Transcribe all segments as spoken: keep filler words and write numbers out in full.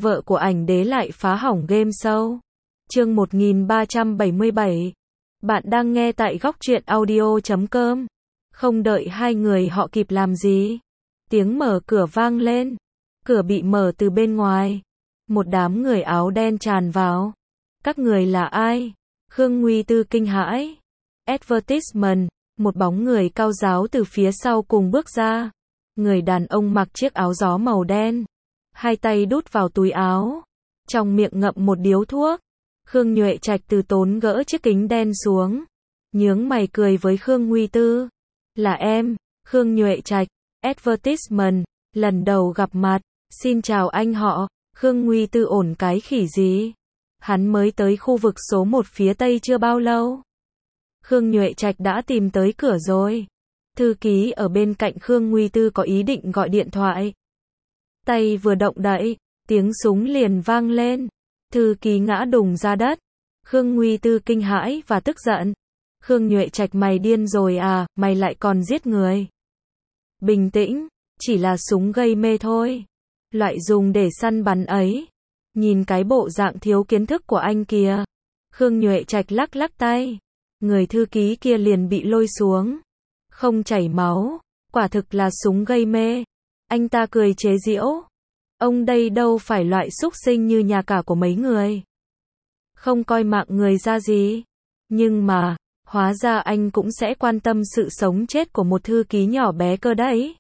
vợ của ảnh đế lại phá hỏng game show. Chương một nghìn ba trăm bảy mươi bảy. Bạn đang nghe tại góc truyện audio chấm com. Không đợi hai người họ kịp làm gì, tiếng mở cửa vang lên. Cửa bị mở từ bên ngoài. Một đám người áo đen tràn vào. Các người là ai? Khương Nguy Tư kinh hãi. Advertisement, một bóng người cao ráo từ phía sau cùng bước ra. Người đàn ông mặc chiếc áo gió màu đen, hai tay đút vào túi áo, trong miệng ngậm một điếu thuốc. Khương Nhuệ Trạch từ tốn gỡ chiếc kính đen xuống, nhướng mày cười với Khương Nguy Tư. Là em, Khương Nhuệ Trạch, Advertisement, lần đầu gặp mặt, xin chào anh họ. Khương Nguy Tư ổn cái khỉ gì? Hắn mới tới khu vực số một phía tây chưa bao lâu. Khương Nhuệ Trạch đã tìm tới cửa rồi. Thư ký ở bên cạnh Khương Nguy Tư có ý định gọi điện thoại. Tay vừa động đậy, tiếng súng liền vang lên. Thư ký ngã đùng ra đất. Khương Nguy Tư kinh hãi và tức giận. Khương Nhuệ Trạch, mày điên rồi à, mày lại còn giết người. Bình tĩnh, chỉ là súng gây mê thôi. Loại dùng để săn bắn ấy. Nhìn cái bộ dạng thiếu kiến thức của anh kìa. Khương Nhuệ Trạch lắc lắc tay. Người thư ký kia liền bị lôi xuống. Không chảy máu, quả thực là súng gây mê. Anh ta cười chế giễu. Ông đây đâu phải loại súc sinh như nhà cả của mấy người. Không coi mạng người ra gì. Nhưng mà, hóa ra anh cũng sẽ quan tâm sự sống chết của một thư ký nhỏ bé cơ đấy.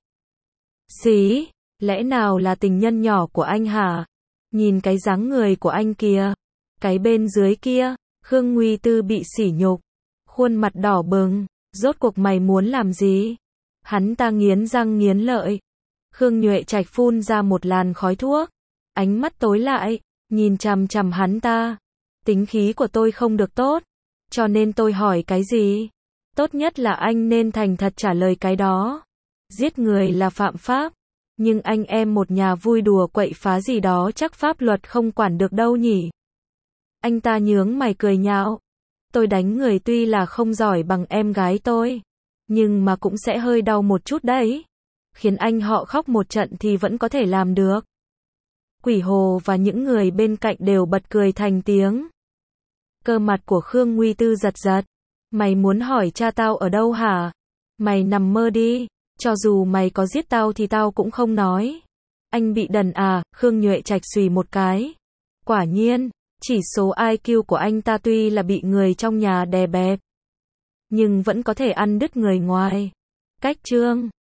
Xí, lẽ nào là tình nhân nhỏ của anh hả? Nhìn cái dáng người của anh kìa. Cái bên dưới kia, Khương Nguy Tư bị sỉ nhục. Khuôn mặt đỏ bừng. Rốt cuộc mày muốn làm gì? Hắn ta nghiến răng nghiến lợi. Khương Nhuệ Trạch phun ra một làn khói thuốc. Ánh mắt tối lại, nhìn chằm chằm hắn ta. Tính khí của tôi không được tốt, cho nên tôi hỏi cái gì? Tốt nhất là anh nên thành thật trả lời cái đó. Giết người là phạm pháp, nhưng anh em một nhà vui đùa quậy phá gì đó chắc pháp luật không quản được đâu nhỉ? Anh ta nhướng mày cười nhạo. Tôi đánh người tuy là không giỏi bằng em gái tôi, nhưng mà cũng sẽ hơi đau một chút đấy. Khiến anh họ khóc một trận thì vẫn có thể làm được. Quỷ Hồ và những người bên cạnh đều bật cười thành tiếng. Cơ mặt của Khương Nguy Tư giật giật. Mày muốn hỏi cha tao ở đâu hả? Mày nằm mơ đi, cho dù mày có giết tao thì tao cũng không nói. Anh bị đần à? Khương Nhuệ Trạch xùy một cái. Quả nhiên, chỉ số i kiu của anh ta tuy là bị người trong nhà đè bẹp, nhưng vẫn có thể ăn đứt người ngoài. Cách chương